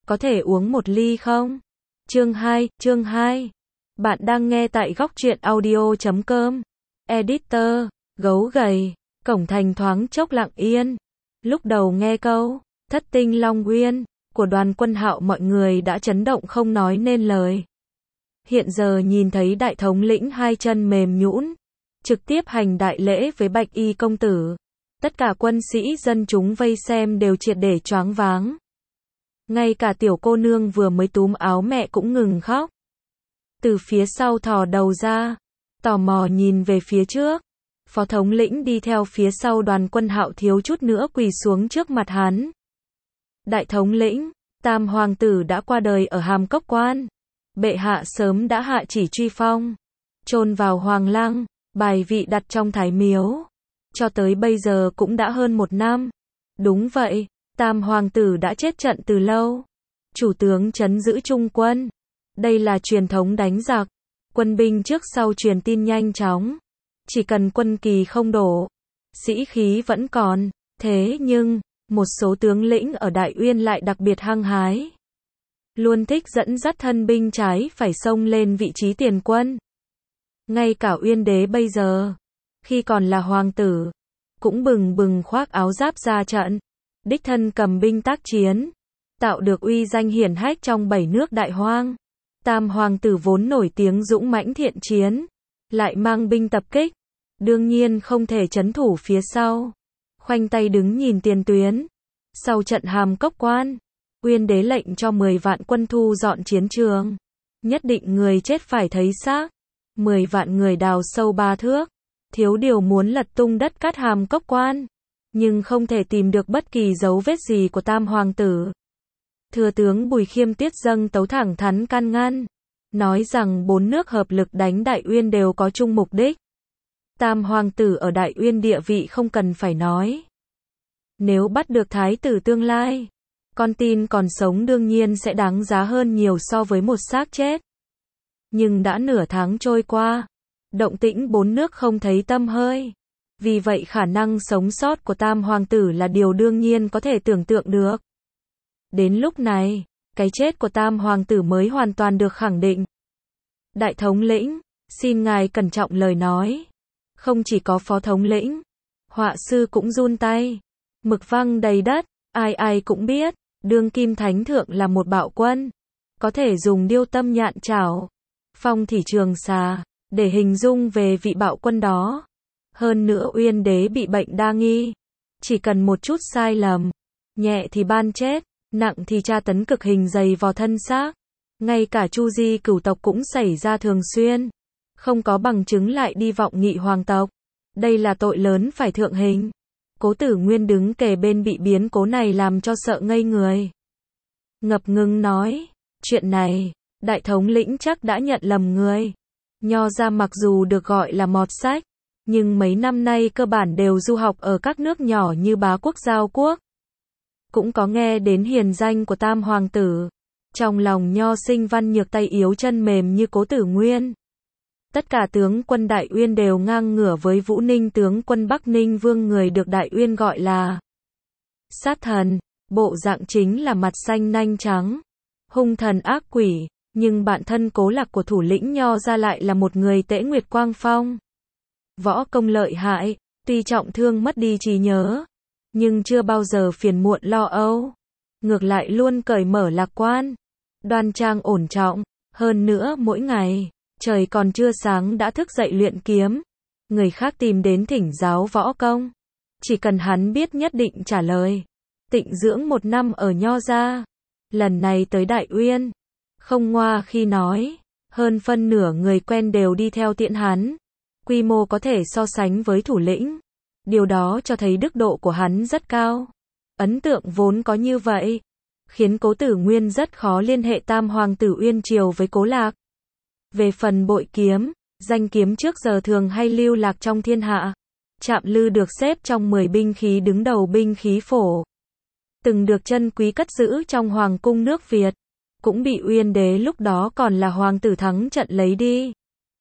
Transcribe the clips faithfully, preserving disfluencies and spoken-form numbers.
có thể uống một ly không? Chương hai, chương hai. Bạn đang nghe tại góc truyện audio chấm com. Editor, gấu gầy, cổng thành thoáng chốc lặng yên. Lúc đầu nghe câu, thất tinh Long Uyên, của Đoàn Quân Hạo mọi người đã chấn động không nói nên lời. Hiện giờ nhìn thấy đại thống lĩnh hai chân mềm nhũn, trực tiếp hành đại lễ với Bạch Y công tử. Tất cả quân sĩ dân chúng vây xem đều triệt để choáng váng. Ngay cả tiểu cô nương vừa mới túm áo mẹ cũng ngừng khóc. Từ phía sau thò đầu ra, tò mò nhìn về phía trước. Phó thống lĩnh đi theo phía sau Đoàn Quân Hạo thiếu chút nữa quỳ xuống trước mặt hắn. Đại thống lĩnh, Tam hoàng tử đã qua đời ở Hàm Cốc Quan. Bệ hạ sớm đã hạ chỉ truy phong, chôn vào hoàng lăng, bài vị đặt trong thái miếu. Cho tới bây giờ cũng đã hơn một năm. Đúng vậy, Tam hoàng tử đã chết trận từ lâu. Chủ tướng trấn giữ trung quân. Đây là truyền thống đánh giặc. Quân binh trước sau truyền tin nhanh chóng. Chỉ cần quân kỳ không đổ, sĩ khí vẫn còn. Thế nhưng, một số tướng lĩnh ở Đại Uyên lại đặc biệt hăng hái. Luôn thích dẫn dắt thân binh trái phải xông lên vị trí tiền quân. Ngay cả Uyên đế bây giờ, khi còn là hoàng tử, cũng bừng bừng khoác áo giáp ra trận, đích thân cầm binh tác chiến, tạo được uy danh hiển hách trong bảy nước đại hoang. Tam hoàng tử vốn nổi tiếng dũng mãnh thiện chiến, lại mang binh tập kích, đương nhiên không thể trấn thủ phía sau, khoanh tay đứng nhìn tiền tuyến. Sau trận Hàm Cốc Quan, Uyên đế lệnh cho mười vạn quân thu dọn chiến trường, nhất định người chết phải thấy xác. mười vạn người đào sâu ba thước, thiếu điều muốn lật tung đất cát Hàm Cốc Quan, nhưng không thể tìm được bất kỳ dấu vết gì của Tam hoàng tử. Thừa tướng Bùi Khiêm Tiết dâng tấu thẳng thắn can ngăn, nói rằng bốn nước hợp lực đánh Đại Uyên đều có chung mục đích. Tam hoàng tử ở Đại Uyên địa vị không cần phải nói. Nếu bắt được thái tử tương lai, con tin còn sống đương nhiên sẽ đáng giá hơn nhiều so với một xác chết. Nhưng đã nửa tháng trôi qua, động tĩnh bốn nước không thấy tăm hơi. Vì vậy khả năng sống sót của Tam hoàng tử là điều đương nhiên có thể tưởng tượng được. Đến lúc này, cái chết của Tam hoàng tử mới hoàn toàn được khẳng định. Đại thống lĩnh, xin ngài cẩn trọng lời nói. Không chỉ có phó thống lĩnh, họa sư cũng run tay. Mực văng đầy đất, ai ai cũng biết, đương kim thánh thượng là một bạo quân. Có thể dùng điêu tâm nhạn chảo, phong thị trường xà, để hình dung về vị bạo quân đó. Hơn nữa Uyên đế bị bệnh đa nghi. Chỉ cần một chút sai lầm, nhẹ thì ban chết, nặng thì tra tấn cực hình dày vò thân xác. Ngay cả Chu Di cửu tộc cũng xảy ra thường xuyên. Không có bằng chứng lại đi vọng nghị hoàng tộc. Đây là tội lớn phải thượng hình. Cố Tử Nguyên đứng kề bên bị biến cố này làm cho sợ ngây người. Ngập ngừng nói, chuyện này, đại thống lĩnh chắc đã nhận lầm người. Nho gia mặc dù được gọi là mọt sách, nhưng mấy năm nay cơ bản đều du học ở các nước nhỏ như Bá Quốc Giao Quốc. Cũng có nghe đến hiền danh của Tam hoàng tử. Trong lòng nho sinh văn nhược tay yếu chân mềm như Cố Tử Nguyên. Tất cả tướng quân Đại Uyên đều ngang ngửa với Vũ Ninh tướng quân Bắc Ninh Vương, người được Đại Uyên gọi là sát thần, bộ dạng chính là mặt xanh nanh trắng, hung thần ác quỷ, nhưng bạn thân Cố Lạc của thủ lĩnh nho ra lại là một người Tễ Nguyệt Quang Phong. Võ công lợi hại, tuy trọng thương mất đi trí nhớ, nhưng chưa bao giờ phiền muộn lo âu, ngược lại luôn cởi mở lạc quan, đoan trang ổn trọng. Hơn nữa mỗi ngày, trời còn chưa sáng đã thức dậy luyện kiếm. Người khác tìm đến thỉnh giáo võ công, chỉ cần hắn biết nhất định trả lời. Tịnh dưỡng một năm ở nho gia, lần này tới Đại Uyên, không ngoa khi nói, hơn phân nửa người quen đều đi theo tiễn hắn. Quy mô có thể so sánh với thủ lĩnh. Điều đó cho thấy đức độ của hắn rất cao. Ấn tượng vốn có như vậy, khiến Cố Tử Nguyên rất khó liên hệ Tam hoàng tử Uyên Triều với Cố Lạc. Về phần bội kiếm, danh kiếm trước giờ thường hay lưu lạc trong thiên hạ. Trạm lư được xếp trong mười binh khí đứng đầu binh khí phổ. Từng được chân quý cất giữ trong hoàng cung nước Việt. Cũng bị Uyên đế lúc đó còn là hoàng tử thắng trận lấy đi.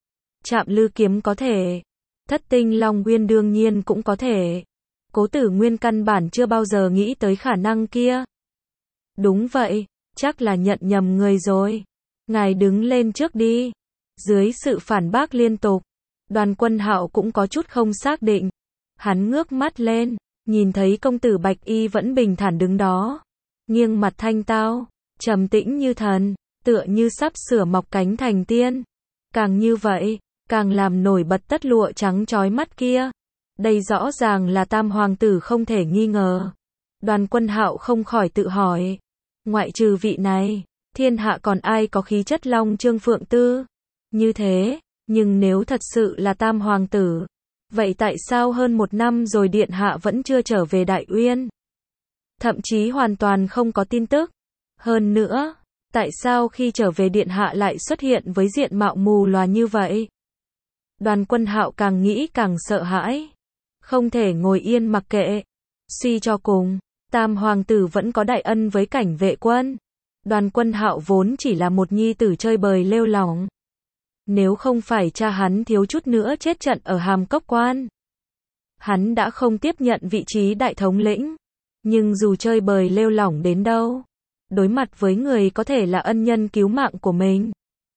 Trạm lư kiếm có thể. Thất tinh Long Uyên đương nhiên cũng có thể. Cố Tử Nguyên căn bản chưa bao giờ nghĩ tới khả năng kia. Đúng vậy, chắc là nhận nhầm người rồi. Ngài đứng lên trước đi. Dưới sự phản bác liên tục, Đoàn Quân Hạo cũng có chút không xác định. Hắn ngước mắt lên, nhìn thấy công tử Bạch Y vẫn bình thản đứng đó, nghiêng mặt thanh tao, trầm tĩnh như thần, tựa như sắp sửa mọc cánh thành tiên. Càng như vậy, càng làm nổi bật tất lụa trắng chói mắt kia. Đây rõ ràng là tam hoàng tử không thể nghi ngờ. Đoàn Quân Hạo không khỏi tự hỏi, ngoại trừ vị này, thiên hạ còn ai có khí chất long trương phượng tư như thế, nhưng nếu thật sự là tam hoàng tử, vậy tại sao hơn một năm rồi điện hạ vẫn chưa trở về Đại Uyên? Thậm chí hoàn toàn không có tin tức. Hơn nữa, tại sao khi trở về điện hạ lại xuất hiện với diện mạo mù lòa như vậy? Đoàn Quân Hạo càng nghĩ càng sợ hãi. Không thể ngồi yên mặc kệ. Suy cho cùng, tam hoàng tử vẫn có đại ân với Cảnh Vệ quân. Đoàn Quân Hạo vốn chỉ là một nhi tử chơi bời lêu lỏng. Nếu không phải cha hắn thiếu chút nữa chết trận ở Hàm Cốc Quan, hắn đã không tiếp nhận vị trí đại thống lĩnh. Nhưng dù chơi bời lêu lỏng đến đâu, đối mặt với người có thể là ân nhân cứu mạng của mình,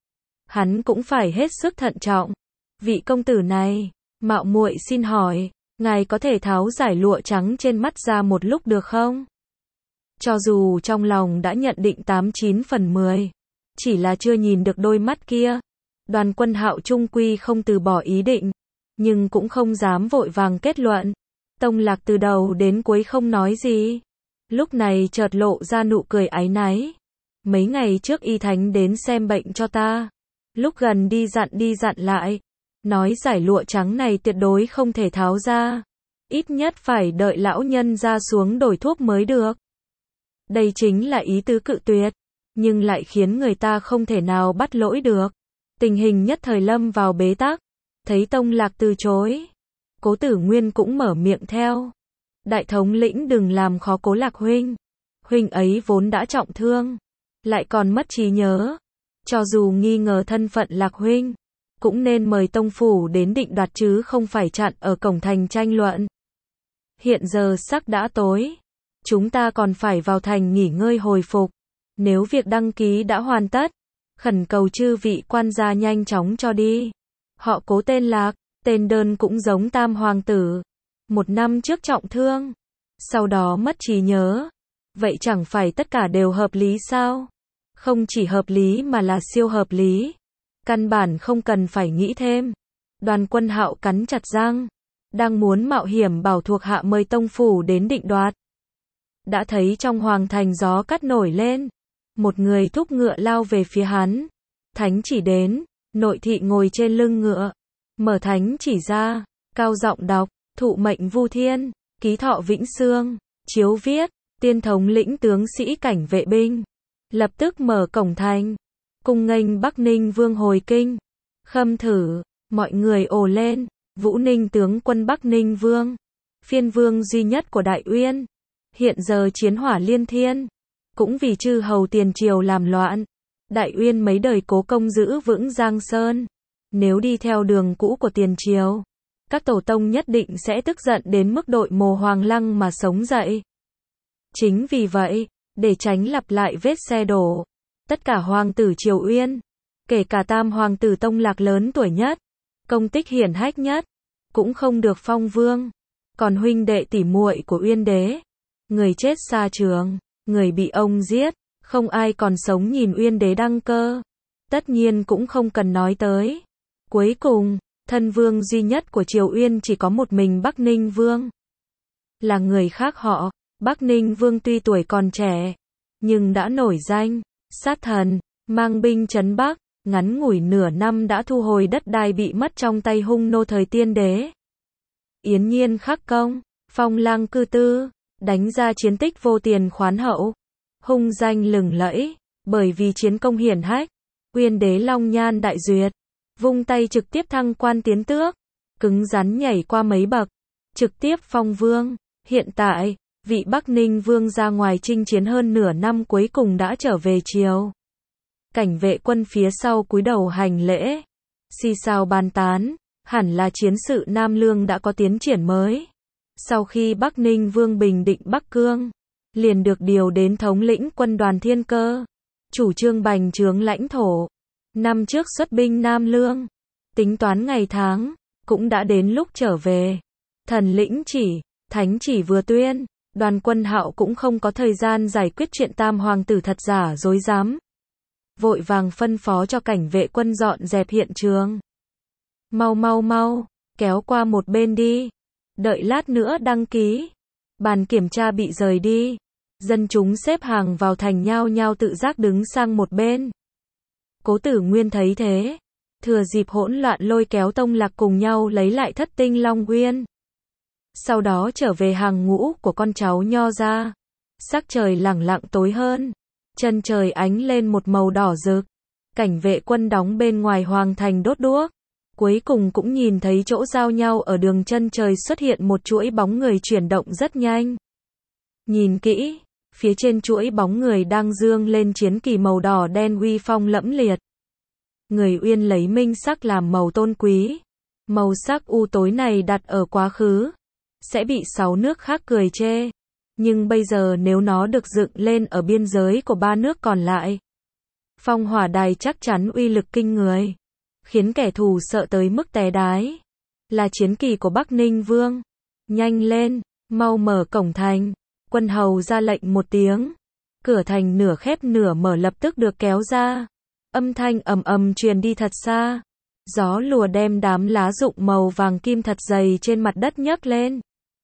hắn cũng phải hết sức thận trọng. Vị công tử này, mạo muội xin hỏi, ngài có thể tháo giải lụa trắng trên mắt ra một lúc được không? Cho dù trong lòng đã nhận định tám chín phần mười, chỉ là chưa nhìn được đôi mắt kia. Đoàn Quân Hạo chung quy không từ bỏ ý định, nhưng cũng không dám vội vàng kết luận. Tông Lạc từ đầu đến cuối không nói gì, lúc này chợt lộ ra nụ cười áy náy. Mấy ngày trước y thánh đến xem bệnh cho ta, lúc gần đi dặn đi dặn lại, nói giải lụa trắng này tuyệt đối không thể tháo ra, ít nhất phải đợi lão nhân ra xuống đổi thuốc mới được. Đây chính là ý tứ cự tuyệt, nhưng lại khiến người ta không thể nào bắt lỗi được. Tình hình nhất thời lâm vào bế tắc, thấy Tông Lạc từ chối, Cố Tử Nguyên cũng mở miệng theo. Đại thống lĩnh đừng làm khó Cố Lạc huynh, huynh ấy vốn đã trọng thương, lại còn mất trí nhớ, cho dù nghi ngờ thân phận Lạc huynh, cũng nên mời tông phủ đến định đoạt chứ không phải chặn ở cổng thành tranh luận. Hiện giờ sắc đã tối, chúng ta còn phải vào thành nghỉ ngơi hồi phục. Nếu việc đăng ký đã hoàn tất, khẩn cầu chư vị quan gia nhanh chóng cho đi. Họ Cố tên Lạc, tên đơn cũng giống tam hoàng tử. Một năm trước trọng thương, sau đó mất trí nhớ. Vậy chẳng phải tất cả đều hợp lý sao? Không chỉ hợp lý mà là siêu hợp lý. Căn bản không cần phải nghĩ thêm. Đoàn Quân Hạo cắn chặt răng, đang muốn mạo hiểm bảo thuộc hạ mời tông phủ đến định đoạt. Đã thấy trong hoàng thành gió cắt nổi lên, một người thúc ngựa lao về phía hắn. Thánh chỉ đến, nội thị ngồi trên lưng ngựa, mở thánh chỉ ra, cao giọng đọc, thụ mệnh vu thiên, ký thọ vĩnh xương, chiếu viết, tiên thống lĩnh tướng sĩ Cảnh Vệ binh, lập tức mở cổng thành, cung nghênh Bắc Ninh vương hồi kinh. Khâm thử, mọi người ồ lên, Vũ Ninh tướng quân Bắc Ninh vương, phiên vương duy nhất của Đại Uyên, hiện giờ chiến hỏa liên thiên, cũng vì chư hầu tiền triều làm loạn. Đại Uyên mấy đời cố công giữ vững Giang Sơn, nếu đi theo đường cũ của tiền triều, các tổ tông nhất định sẽ tức giận đến mức đội mồ hoàng lăng mà sống dậy. Chính vì vậy, để tránh lặp lại vết xe đổ, tất cả hoàng tử Triều Uyên, kể cả tam hoàng tử Tông Lạc lớn tuổi nhất, công tích hiển hách nhất, cũng không được phong vương. Còn huynh đệ tỷ muội của Uyên đế, người chết xa trường, người bị ông giết, không ai còn sống nhìn Uyên đế đăng cơ. Tất nhiên cũng không cần nói tới. Cuối cùng, thân vương duy nhất của Triều Uyên chỉ có một mình Bắc Ninh vương. Là người khác họ, Bắc Ninh vương tuy tuổi còn trẻ, nhưng đã nổi danh, sát thần, mang binh trấn Bắc, ngắn ngủi nửa năm đã thu hồi đất đai bị mất trong tay hung nô thời tiên đế. Yến Nhiên khắc công, phong lang cư tư, đánh ra chiến tích vô tiền khoán hậu, hung danh lừng lẫy, bởi vì chiến công hiển hách, Uyên đế long nhan đại duyệt, vung tay trực tiếp thăng quan tiến tước, cứng rắn nhảy qua mấy bậc, trực tiếp phong vương. Hiện tại, vị Bắc Ninh vương ra ngoài chinh chiến hơn nửa năm cuối cùng đã trở về triều. Cảnh Vệ quân phía sau cúi đầu hành lễ, xì xào bàn tán, hẳn là chiến sự Nam Lương đã có tiến triển mới. Sau khi Bắc Ninh vương bình định Bắc Cương, liền được điều đến thống lĩnh quân đoàn Thiên Cơ. chủ trương bành trướng lãnh thổ. Năm trước xuất binh Nam Lương, tính toán ngày tháng, cũng đã đến lúc trở về. Thần lĩnh chỉ, thánh chỉ vừa tuyên, Đoàn Quân Hạo cũng không có thời gian giải quyết chuyện tam hoàng tử thật giả dối dám. Vội vàng phân phó cho cảnh vệ quân dọn dẹp hiện trường. Mau mau mau, kéo qua một bên đi. Đợi lát nữa đăng ký. Bàn kiểm tra bị rời đi. Dân chúng xếp hàng vào thành nhao nhao tự giác đứng sang một bên. Cố Tử Nguyên thấy thế, thừa dịp hỗn loạn lôi kéo Tông Lạc cùng nhau lấy lại Thất Tinh Long Uyên. Sau đó trở về hàng ngũ của con cháu Nho gia. Sắc trời lẳng lặng tối hơn, chân trời ánh lên một màu đỏ rực. Cảnh vệ quân đóng bên ngoài hoàng thành đốt đuốc. Cuối cùng cũng nhìn thấy chỗ giao nhau ở đường chân trời xuất hiện một chuỗi bóng người chuyển động rất nhanh. Nhìn kỹ, phía trên chuỗi bóng người đang dương lên chiến kỳ màu đỏ đen uy phong lẫm liệt. Người Uyên lấy minh sắc làm màu tôn quý. Màu sắc u tối này đặt ở quá khứ, sẽ bị sáu nước khác cười chê. Nhưng bây giờ nếu nó được dựng lên ở biên giới của ba nước còn lại, phong hỏa đài chắc chắn uy lực kinh người, khiến kẻ thù sợ tới mức té đái. Là chiến kỳ của Bắc Ninh Vương. Nhanh lên, mau mở cổng thành. Quân hầu ra lệnh một tiếng. Cửa thành nửa khép nửa mở lập tức được kéo ra. Âm thanh ầm ầm truyền đi thật xa. Gió lùa đem đám lá rụng màu vàng kim thật dày trên mặt đất nhấc lên.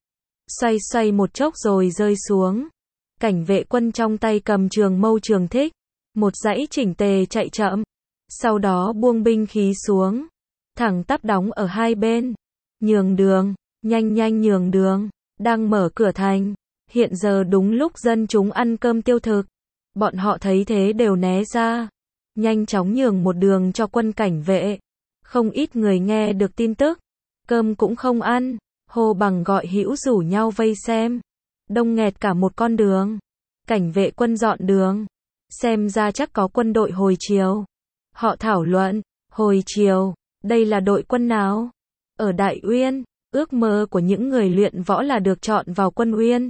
Xoay xoay một chốc rồi rơi xuống. Cảnh vệ quân trong tay cầm trường mâu trường thích. Một dãy chỉnh tề chạy chậm. Sau đó buông binh khí xuống. Thẳng tắp đóng ở hai bên. Nhường đường, nhanh nhanh nhường đường. Đang mở cửa thành. Hiện giờ đúng lúc dân chúng ăn cơm tiêu thực. Bọn họ thấy thế đều né ra. Nhanh chóng nhường một đường cho quân cảnh vệ. Không ít người nghe được tin tức. Cơm cũng không ăn. Hô bằng gọi hữu rủ nhau vây xem. Đông nghẹt cả một con đường. Cảnh vệ quân dọn đường. Xem ra chắc có quân đội hồi chiều. Họ thảo luận. Hồi chiều, đây là đội quân nào? Ở Đại Uyên, ước mơ của những người luyện võ là được chọn vào quân Uyên.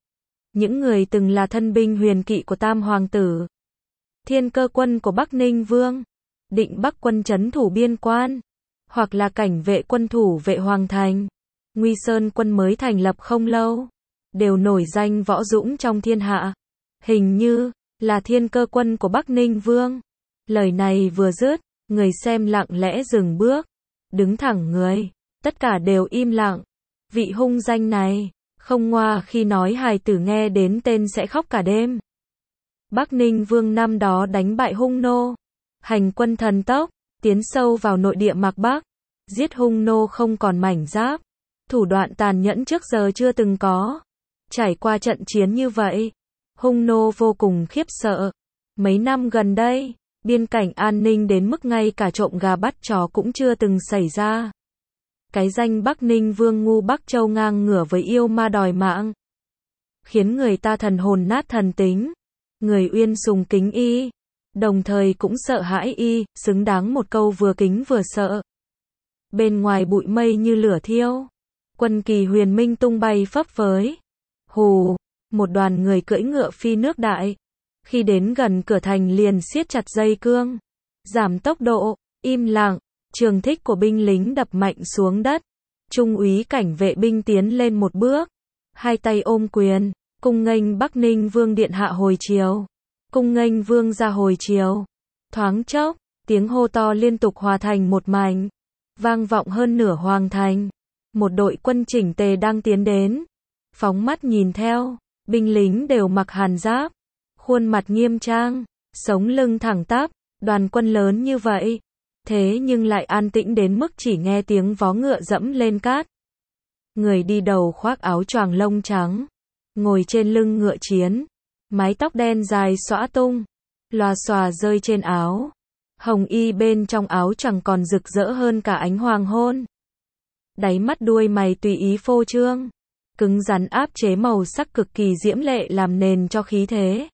Những người từng là thân binh huyền kỵ của Tam Hoàng tử. Thiên Cơ quân của Bắc Ninh Vương. Định Bắc quân trấn thủ biên quan. Hoặc là cảnh vệ quân thủ vệ Hoàng thành. Nguy Sơn quân mới thành lập không lâu. Đều nổi danh võ dũng trong thiên hạ. Hình như là Thiên Cơ quân của Bắc Ninh Vương. Lời này vừa dứt, người xem lặng lẽ dừng bước. Đứng thẳng người. Tất cả đều im lặng. Vị hung danh này, không ngoa khi nói hài tử nghe đến tên sẽ khóc cả đêm. Bắc Ninh Vương năm đó đánh bại hung nô. Hành quân thần tốc, tiến sâu vào nội địa Mạc Bắc. Giết hung nô không còn mảnh giáp. Thủ đoạn tàn nhẫn trước giờ chưa từng có. Trải qua trận chiến như vậy, hung nô vô cùng khiếp sợ. Mấy năm gần đây, biên cảnh an ninh đến mức ngay cả trộm gà bắt chó cũng chưa từng xảy ra. Cái danh Bắc Ninh Vương ngu Bắc Châu ngang ngửa với yêu ma đòi mạng, khiến người ta thần hồn nát thần tính. Người Uyên sùng kính y, đồng thời cũng sợ hãi y, xứng đáng một câu vừa kính vừa sợ. Bên ngoài bụi mây như lửa thiêu, quân kỳ huyền minh tung bay phấp phới. Hù, một đoàn người cưỡi ngựa phi nước đại. Khi đến gần cửa thành liền siết chặt dây cương, giảm tốc độ, im lặng. Trường thích của binh lính đập mạnh xuống đất. Trung úy cảnh vệ binh tiến lên một bước, hai tay ôm quyền, cung nghênh Bắc Ninh Vương điện hạ hồi chiều. Cung nghênh vương ra hồi chiều. Thoáng chốc, tiếng hô to liên tục hòa thành một mảnh, vang vọng hơn nửa hoàng thành. Một đội quân chỉnh tề đang tiến đến. Phóng mắt nhìn theo, binh lính đều mặc hàn giáp, khuôn mặt nghiêm trang, sống lưng thẳng tắp. Đoàn quân lớn như vậy, thế nhưng lại an tĩnh đến mức chỉ nghe tiếng vó ngựa dẫm lên cát. Người đi đầu khoác áo choàng lông trắng, ngồi trên lưng ngựa chiến, mái tóc đen dài xõa tung, lòa xòa rơi trên áo. Hồng y bên trong áo choàng còn rực rỡ hơn cả ánh hoàng hôn. Đáy mắt đuôi mày tùy ý phô trương, cứng rắn áp chế màu sắc cực kỳ diễm lệ làm nền cho khí thế.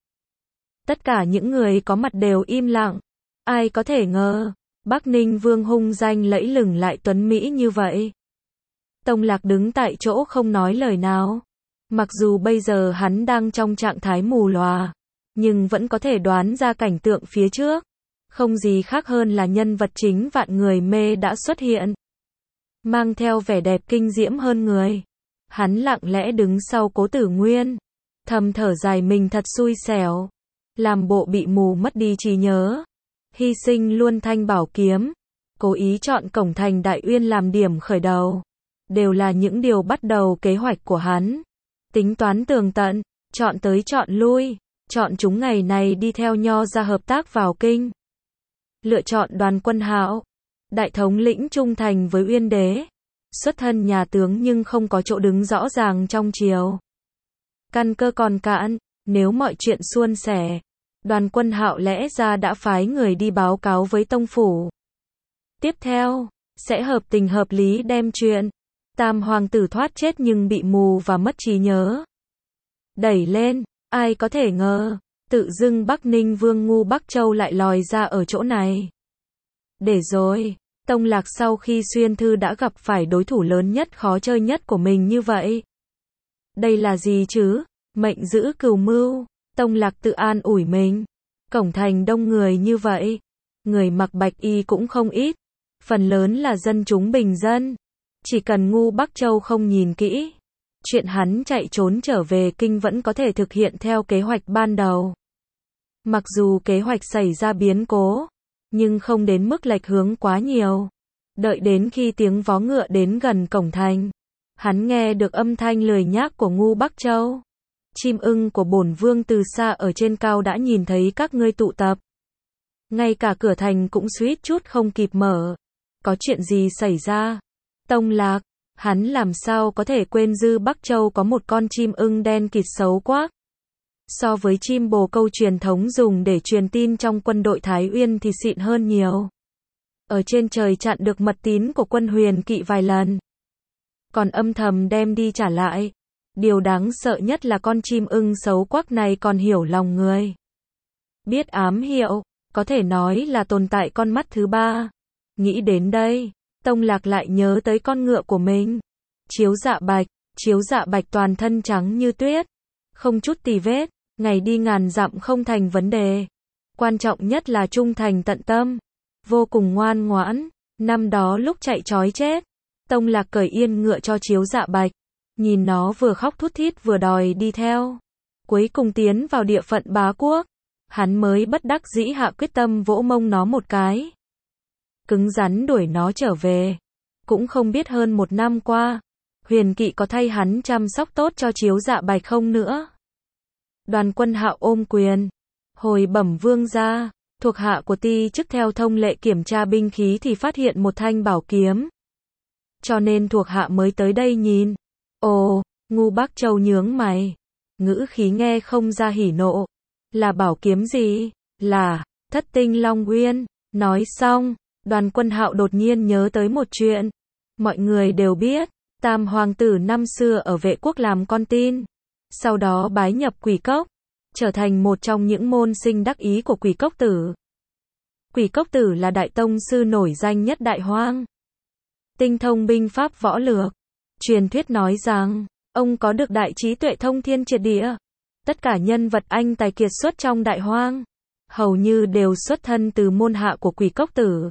Tất cả những người có mặt đều im lặng. Ai có thể ngờ Bắc Ninh Vương hung danh lẫy lừng lại tuấn mỹ như vậy. Tông Lạc đứng tại chỗ không nói lời nào. Mặc dù bây giờ hắn đang trong trạng thái mù lòa, nhưng vẫn có thể đoán ra cảnh tượng phía trước. Không gì khác hơn là nhân vật chính vạn người mê đã xuất hiện. Mang theo vẻ đẹp kinh diễm hơn người. Hắn lặng lẽ đứng sau Cố Tử Nguyên. Thầm thở dài mình thật xui xẻo. Làm bộ bị mù mất đi trí nhớ. Hy sinh luôn thanh bảo kiếm. Cố ý chọn cổng thành Đại Uyên làm điểm khởi đầu. Đều là những điều bắt đầu kế hoạch của hắn. Tính toán tường tận, chọn tới chọn lui, chọn chúng ngày này đi theo Nho ra hợp tác vào kinh. Lựa chọn Đoàn Quân Hạo, đại thống lĩnh trung thành với Uyên đế. Xuất thân nhà tướng nhưng không có chỗ đứng rõ ràng trong triều. Căn cơ còn cạn, nếu mọi chuyện suôn sẻ, Đoàn Quân Hạo lẽ ra đã phái người đi báo cáo với tông phủ. Tiếp theo, sẽ hợp tình hợp lý đem chuyện Tam hoàng tử thoát chết nhưng bị mù và mất trí nhớ đẩy lên. Ai có thể ngờ, tự dưng Bắc Ninh Vương ngu Bắc Châu lại lòi ra ở chỗ này. Để rồi, Tông Lạc sau khi xuyên thư đã gặp phải đối thủ lớn nhất khó chơi nhất của mình như vậy. Đây là gì chứ? Mệnh giữ cừu mưu. Tông Lạc tự an ủi mình. Cổng thành đông người như vậy. Người mặc bạch y cũng không ít. Phần lớn là dân chúng bình dân. Chỉ cần ngu Bắc Châu không nhìn kỹ, chuyện hắn chạy trốn trở về kinh vẫn có thể thực hiện theo kế hoạch ban đầu. Mặc dù kế hoạch xảy ra biến cố, nhưng không đến mức lệch hướng quá nhiều. Đợi đến khi tiếng vó ngựa đến gần cổng thành, hắn nghe được âm thanh lười nhác của ngu Bắc Châu. Chim ưng của bổn vương từ xa ở trên cao đã nhìn thấy các ngươi tụ tập. Ngay cả cửa thành cũng suýt chút không kịp mở. Có chuyện gì xảy ra? Tông Lạc, hắn làm sao có thể quên Dư Bắc Châu có một con chim ưng đen kịt xấu quá. So với chim bồ câu truyền thống dùng để truyền tin trong quân đội Thái Uyên thì xịn hơn nhiều. Ở trên trời chặn được mật tín của quân Huyền Kỵ vài lần. Còn âm thầm đem đi trả lại. Điều đáng sợ nhất là con chim ưng xấu quắc này còn hiểu lòng người. Biết ám hiệu, có thể nói là tồn tại con mắt thứ ba. Nghĩ đến đây, Tông Lạc lại nhớ tới con ngựa của mình. Chiếu Dạ Bạch, Chiếu Dạ Bạch toàn thân trắng như tuyết, không chút tì vết, ngày đi ngàn dặm không thành vấn đề. Quan trọng nhất là trung thành tận tâm, vô cùng ngoan ngoãn. Năm đó lúc chạy chói chết, Tông Lạc cởi yên ngựa cho Chiếu Dạ Bạch, nhìn nó vừa khóc thút thít vừa đòi đi theo. Cuối cùng tiến vào địa phận bá quốc, hắn mới bất đắc dĩ hạ quyết tâm vỗ mông nó một cái. Cứng rắn đuổi nó trở về. Cũng không biết hơn một năm qua, Huyền Kỵ có thay hắn chăm sóc tốt cho Chiếu Dạ Bạch không nữa. Đoàn Quân Hạo ôm quyền. Hồi bẩm vương gia, thuộc hạ của ti chức theo thông lệ kiểm tra binh khí thì phát hiện một thanh bảo kiếm. Cho nên thuộc hạ mới tới đây nhìn. Ồ, ngu Bắc Châu nhướng mày. Ngữ khí nghe không ra hỉ nộ. Là bảo kiếm gì? Là Thất Tinh Long Uyên. Nói xong, Đoàn Quân Hạo đột nhiên nhớ tới một chuyện. Mọi người đều biết, Tam hoàng tử năm xưa ở Vệ quốc làm con tin, sau đó bái nhập Quỷ Cốc, trở thành một trong những môn sinh đắc ý của Quỷ Cốc tử. Quỷ Cốc tử là đại tông sư nổi danh nhất Đại Hoang, tinh thông binh pháp võ lược. Truyền thuyết nói rằng, ông có được đại trí tuệ thông thiên triệt địa. Tất cả nhân vật anh tài kiệt xuất trong Đại Hoang, hầu như đều xuất thân từ môn hạ của Quỷ Cốc tử.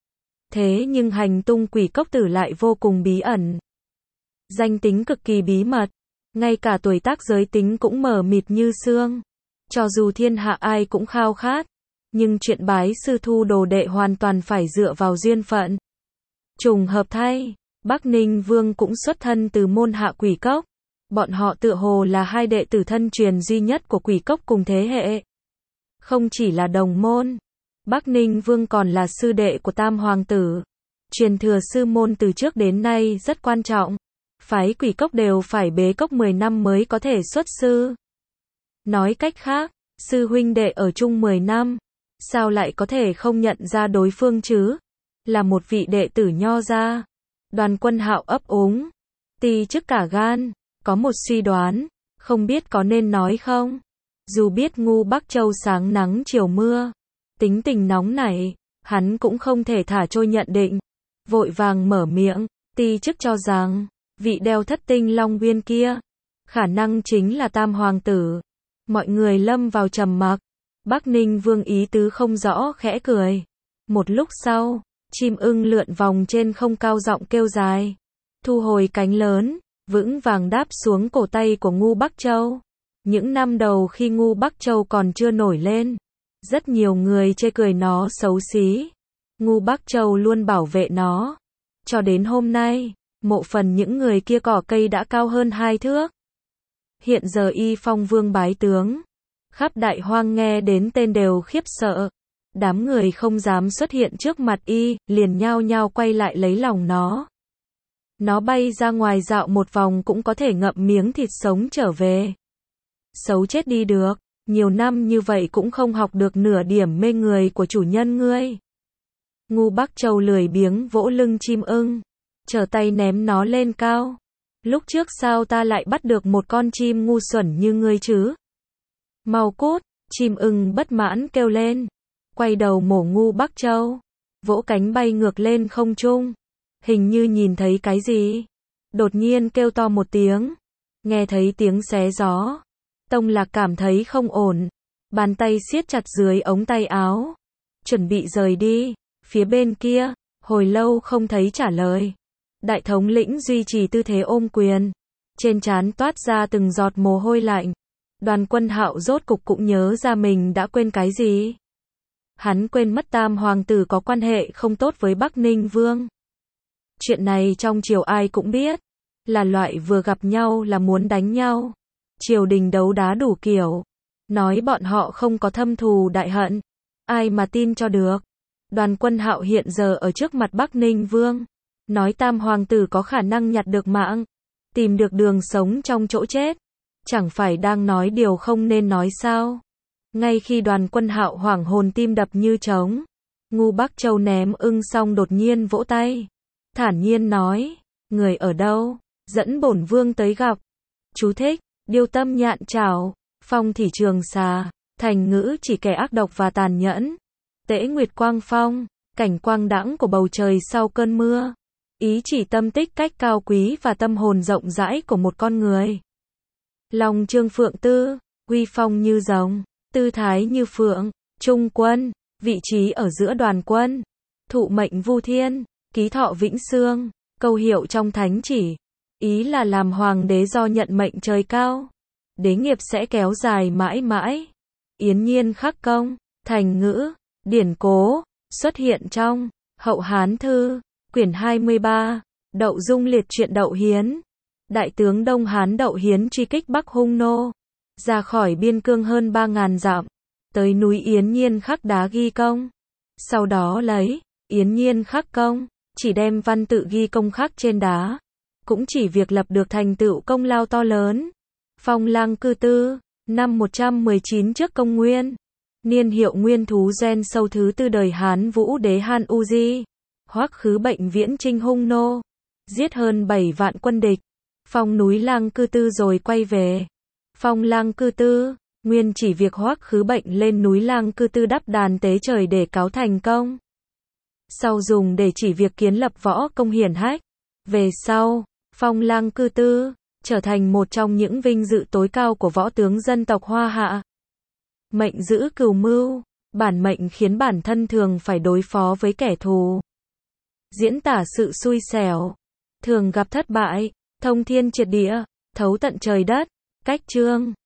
Thế nhưng hành tung Quỷ Cốc tử lại vô cùng bí ẩn. Danh tính cực kỳ bí mật. Ngay cả tuổi tác giới tính cũng mờ mịt như sương. Cho dù thiên hạ ai cũng khao khát, nhưng chuyện bái sư thu đồ đệ hoàn toàn phải dựa vào duyên phận. Trùng hợp thay, Bắc Ninh Vương cũng xuất thân từ môn hạ Quỷ Cốc. Bọn họ tựa hồ là hai đệ tử thân truyền duy nhất của Quỷ Cốc cùng thế hệ. Không chỉ là đồng môn, Bắc Ninh Vương còn là sư đệ của Tam hoàng tử. Truyền thừa sư môn từ trước đến nay rất quan trọng. Phái Quỷ Cốc đều phải bế cốc mười năm mới có thể xuất sư. Nói cách khác, sư huynh đệ ở chung mười năm, sao lại có thể không nhận ra đối phương chứ? Là một vị đệ tử Nho gia. Đoàn Quân Hạo ấp úng, ti chức cả gan, có một suy đoán, không biết có nên nói không? Dù biết ngu Bắc Châu sáng nắng chiều mưa, tính tình nóng nảy, hắn cũng không thể thả trôi nhận định. Vội vàng mở miệng, ti chức cho rằng, vị đeo Thất Tinh Long Uyên kia, khả năng chính là Tam hoàng tử. Mọi người lâm vào trầm mặc. Bắc Ninh Vương ý tứ không rõ khẽ cười. Một lúc sau, chim ưng lượn vòng trên không cao giọng kêu dài. Thu hồi cánh lớn, vững vàng đáp xuống cổ tay của Ngu Bắc Châu. Những năm đầu khi Ngu Bắc Châu còn chưa nổi lên, rất nhiều người chê cười nó xấu xí. Ngu Bắc Châu luôn bảo vệ nó. Cho đến hôm nay, mộ phần những người kia cỏ cây đã cao hơn hai thước. Hiện giờ Y Phong Vương bái tướng. Khắp Đại Hoang nghe đến tên đều khiếp sợ. Đám người không dám xuất hiện trước mặt Y, liền nhao nhao quay lại lấy lòng nó. Nó bay ra ngoài dạo một vòng cũng có thể ngậm miếng thịt sống trở về. Xấu chết đi được, nhiều năm như vậy cũng không học được nửa điểm mê người của chủ nhân ngươi. Ngu Bắc Châu lười biếng vỗ lưng chim ưng, trở tay ném nó lên cao. Lúc trước sao ta lại bắt được một con chim ngu xuẩn như ngươi chứ? Mau cút, chim ưng bất mãn kêu lên, quay đầu mổ Ngu Bắc Châu, vỗ cánh bay ngược lên không trung. Hình như nhìn thấy cái gì, đột nhiên kêu to một tiếng, nghe thấy tiếng xé gió. Tông Lạc cảm thấy không ổn, bàn tay siết chặt dưới ống tay áo, chuẩn bị rời đi. Phía bên kia, hồi lâu không thấy trả lời. Đại thống lĩnh duy trì tư thế ôm quyền, trên trán toát ra từng giọt mồ hôi lạnh. Đoàn Quân Hạo rốt cục cũng nhớ ra mình đã quên cái gì. Hắn quên mất Tam hoàng tử có quan hệ không tốt với Bắc Ninh Vương. Chuyện này trong triều ai cũng biết, là loại vừa gặp nhau là muốn đánh nhau. Triều đình đấu đá đủ kiểu, nói bọn họ không có thâm thù đại hận, ai mà tin cho được. Đoàn Quân Hạo hiện giờ ở trước mặt Bắc Ninh Vương, nói Tam hoàng tử có khả năng nhặt được mạng, tìm được đường sống trong chỗ chết, chẳng phải đang nói điều không nên nói sao? Ngay khi Đoàn Quân Hạo hoảng hồn tim đập như trống, Ngu Bắc Châu ném ưng xong đột nhiên vỗ tay, thản nhiên nói, người ở đâu, dẫn bổn vương tới gặp. Chú thích, điêu tâm nhạn trảo, phong thị trường xà, thành ngữ chỉ kẻ ác độc và tàn nhẫn. Tễ nguyệt quang phong, cảnh quang đãng của bầu trời sau cơn mưa. Ý chỉ tâm tích cách cao quý và tâm hồn rộng rãi của một con người. Long Trương Phượng Tư, uy phong như rồng, tư thái như phượng, trung quân, vị trí ở giữa đoàn quân, thụ mệnh vu thiên, ký thọ vĩnh xương, câu hiệu trong thánh chỉ. Ý là làm hoàng đế do nhận mệnh trời cao, đế nghiệp sẽ kéo dài mãi mãi. Yến nhiên khắc công, thành ngữ, điển cố, xuất hiện trong Hậu Hán Thư, quyển hai mươi ba, Đậu Dung liệt truyện Đậu Hiến. Đại tướng Đông Hán Đậu Hiến truy kích Bắc Hung Nô, ra khỏi biên cương hơn ba ngàn dặm, tới núi Yến nhiên khắc đá ghi công. Sau đó lấy Yến nhiên khắc công, chỉ đem văn tự ghi công khắc trên đá, cũng chỉ việc lập được thành tựu công lao to lớn. Phong Lang Cư Tư, năm một trăm mười chín trước công nguyên, niên hiệu Nguyên Thú Gen sâu thứ tư đời Hán Vũ Đế Han Uji, hoắc khứ bệnh viễn chinh Hung Nô, giết hơn bảy vạn quân địch, phong núi Lang Cư Tư rồi quay về. Phong Lang Cư Tư, nguyên chỉ việc hoắc khứ bệnh lên núi Lang Cư Tư đắp đàn tế trời để cáo thành công. Sau dùng để chỉ việc kiến lập võ công hiển hách. Về sau, Phong Lang Cư Tư trở thành một trong những vinh dự tối cao của võ tướng dân tộc Hoa Hạ. Mệnh giữ cừu mưu, bản mệnh khiến bản thân thường phải đối phó với kẻ thù. Diễn tả sự xui xẻo, thường gặp thất bại, thông thiên triệt địa, thấu tận trời đất, cách chương.